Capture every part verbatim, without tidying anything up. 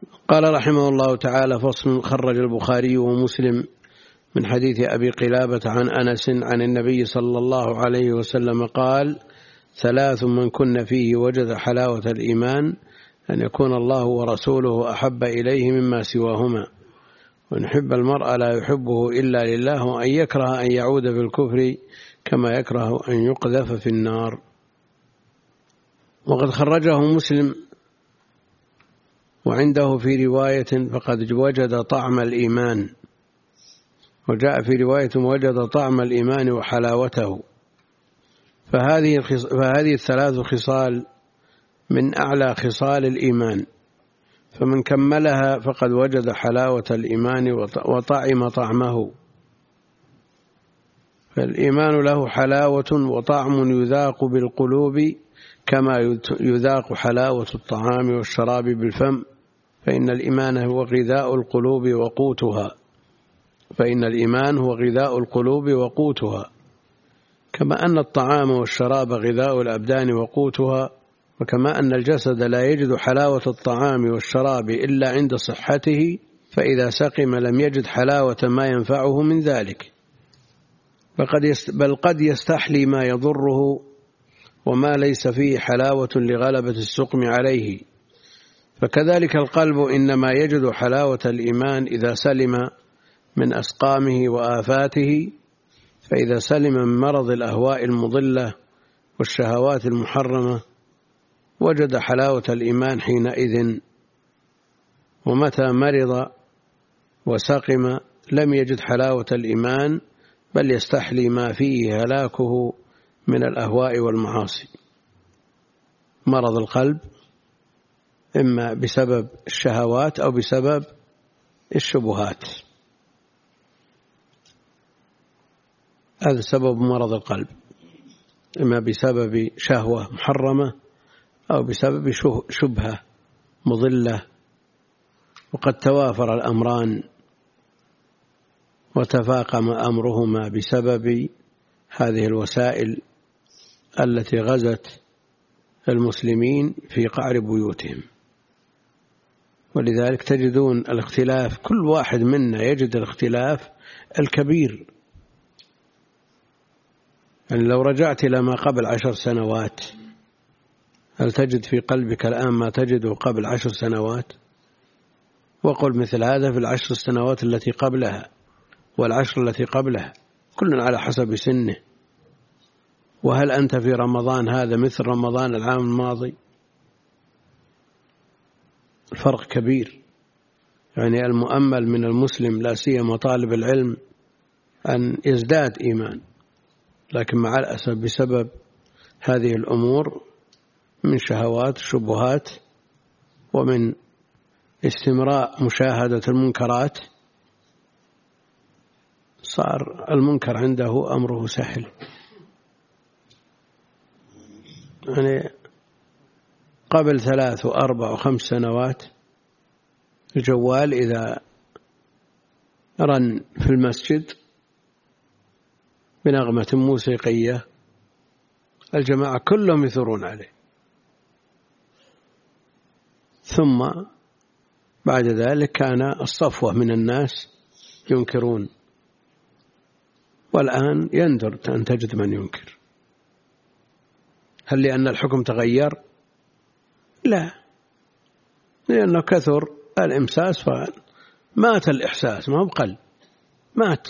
قال رحمه الله تعالى: فصل. خرج البخاري ومسلم من حديث أبي قلابة عن أنس عن النبي صلى الله عليه وسلم قال: ثلاث من كن فيه وجد حلاوة الإيمان: أن يكون الله ورسوله أحب إليه مما سواهما، وأن يحب المرء لا يحبه إلا لله، وأن يكره أن يعود في الكفر كما يكره أن يقذف في النار. وقد خرجه مسلم وعنده في رواية: فقد وجد طعم الإيمان، وجاء في رواية: وجد طعم الإيمان وحلاوته. فهذه فهذه الثلاث خصال من أعلى خصال الإيمان، فمن كملها فقد وجد حلاوة الإيمان وطعم طعمه. فالإيمان له حلاوة وطعم يذاق بالقلوب كما يذاق حلاوة الطعام والشراب بالفم، فإن الإيمان هو غذاء القلوب وقوتها فإن الإيمان هو غذاء القلوب وقوتها كما أن الطعام والشراب غذاء الأبدان وقوتها، وكما أن الجسد لا يجد حلاوة الطعام والشراب إلا عند صحته، فإذا سقم لم يجد حلاوة ما ينفعه من ذلك، بل قد يستحلي ما يضره وما ليس فيه حلاوة لغلبة السقم عليه. فكذلك القلب إنما يجد حلاوة الإيمان إذا سلم من أسقامه وآفاته، فإذا سلم من مرض الأهواء المضلة والشهوات المحرمة وجد حلاوة الإيمان حينئذ. ومتى مرض وسقم لم يجد حلاوة الإيمان، بل يستحلي ما فيه هلاكه من الأهواء والمعاصي. مرض القلب إما بسبب الشهوات أو بسبب الشبهات، هذا سبب مرض القلب، إما بسبب شهوة محرمة أو بسبب شبهة مضلة. وقد توافر الأمران وتفاقم أمرهما بسبب هذه الوسائل التي غزت المسلمين في قعر بيوتهم. ولذلك تجدون الاختلاف، كل واحد منا يجد الاختلاف الكبير. يعني لو رجعت إلى ما قبل عشر سنوات، هل تجد في قلبك الآن ما تجده قبل عشر سنوات؟ وقل مثل هذا في العشر السنوات التي قبلها والعشر التي قبلها، كل على حسب سنه. وهل أنت في رمضان هذا مثل رمضان العام الماضي؟ الفرق كبير. يعني المؤمل من المسلم لا سيما طالب العلم أن يزداد إيمان، لكن مع الأسف بسبب هذه الأمور من شهوات شبهات ومن استمراء مشاهدة المنكرات صار المنكر عنده أمره سهل. يعني قبل ثلاث وأربع وخمس سنوات الجوال إذا رن في المسجد بنغمة موسيقية الجماعة كلهم يثورون عليه، ثم بعد ذلك كان الصفوة من الناس ينكرون، والآن يندر أن تجد من ينكر. هل لأن الحكم تغير؟ لا، لأنه كثر الإمساس فمات الإحساس، ما هو بقل، مات.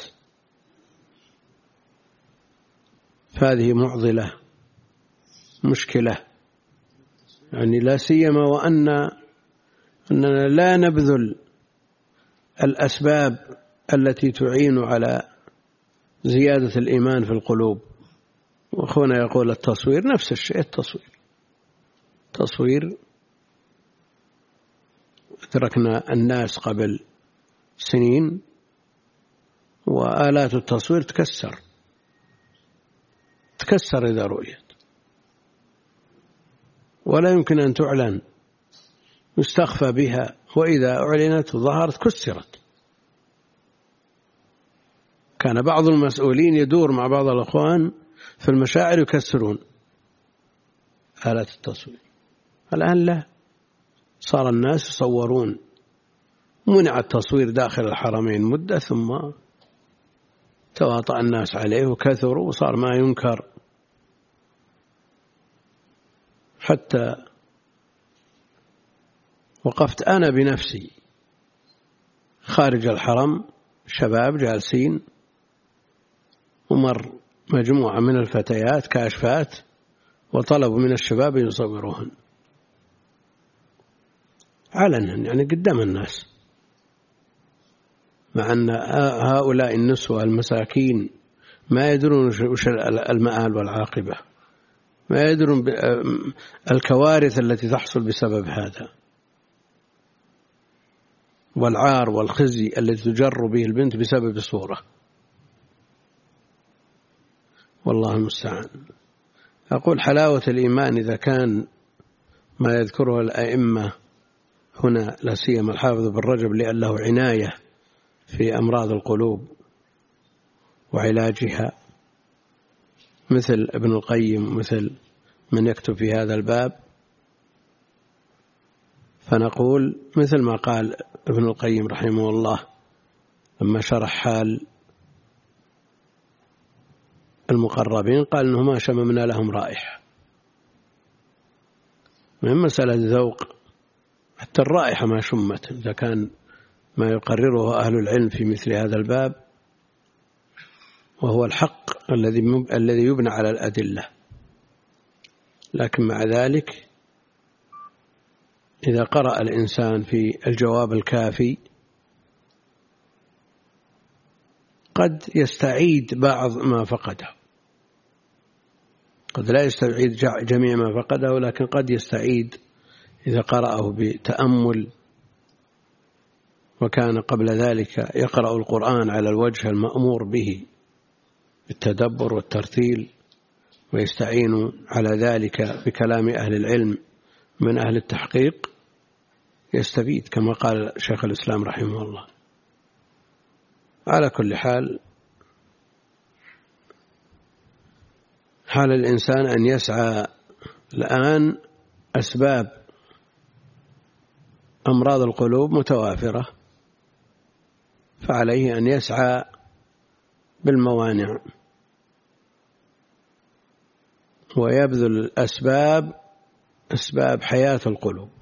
فهذه معضلة مشكلة، يعني لا سيما وأن أننا لا نبذل الأسباب التي تعين على زيادة الإيمان في القلوب. وأخونا يقول التصوير، نفس الشيء، التصوير تصوير تركنا الناس قبل سنين وآلات التصوير تكسر تكسر إذا رؤيت، ولا يمكن أن تعلن، يستخفى بها، وإذا أعلنت وظهرت كسرت. كان بعض المسؤولين يدور مع بعض الأخوان في المشاعر يكسرون آلات التصوير، الآن لا، صار الناس يصورون منع التصوير داخل الحرمين مدة، ثم تواطأ الناس عليه وكثروا وصار ما ينكر، حتى وقفت أنا بنفسي خارج الحرم، شباب جالسين، ومر مجموعة من الفتيات كاشفات وطلبوا من الشباب يصوروهن علنا، يعني قدام الناس، مع أن هؤلاء النسوة المساكين ما يدرون وش المآل والعاقبة، ما يدرون الكوارث التي تحصل بسبب هذا، والعار والخزي الذي تجر به البنت بسبب صورة. والله المستعان. أقول حلاوة الإيمان إذا كان ما يذكره الأئمة هنا، لا سيما الحافظ بن رجب لأنه عناية في أمراض القلوب وعلاجها، مثل ابن القيم، مثل من يكتب في هذا الباب، فنقول مثل ما قال ابن القيم رحمه الله لما شرح حال المقربين، قال إنه ما شممنا لهم رائحة، من مسألة ذوق، حتى الرائحة ما شمت، إذا كان ما يقرره أهل العلم في مثل هذا الباب، وهو الحق الذي الذي يبنى على الأدلة. لكن مع ذلك إذا قرأ الإنسان في الجواب الكافي قد يستعيد بعض ما فقده، قد لا يستعيد جميع ما فقده، لكن قد يستعيد إذا قرأه بتأمل، وكان قبل ذلك يقرأ القرآن على الوجه المأمور به بالتدبر والترتيل، ويستعين على ذلك بكلام أهل العلم من أهل التحقيق، يستفيد كما قال شيخ الإسلام رحمه الله. على كل حال، حال الإنسان أن يسعى الآن، أسباب أمراض القلوب متوافرة، فعليه أن يسعى بالموانع ويبذل الأسباب، أسباب حياة القلوب،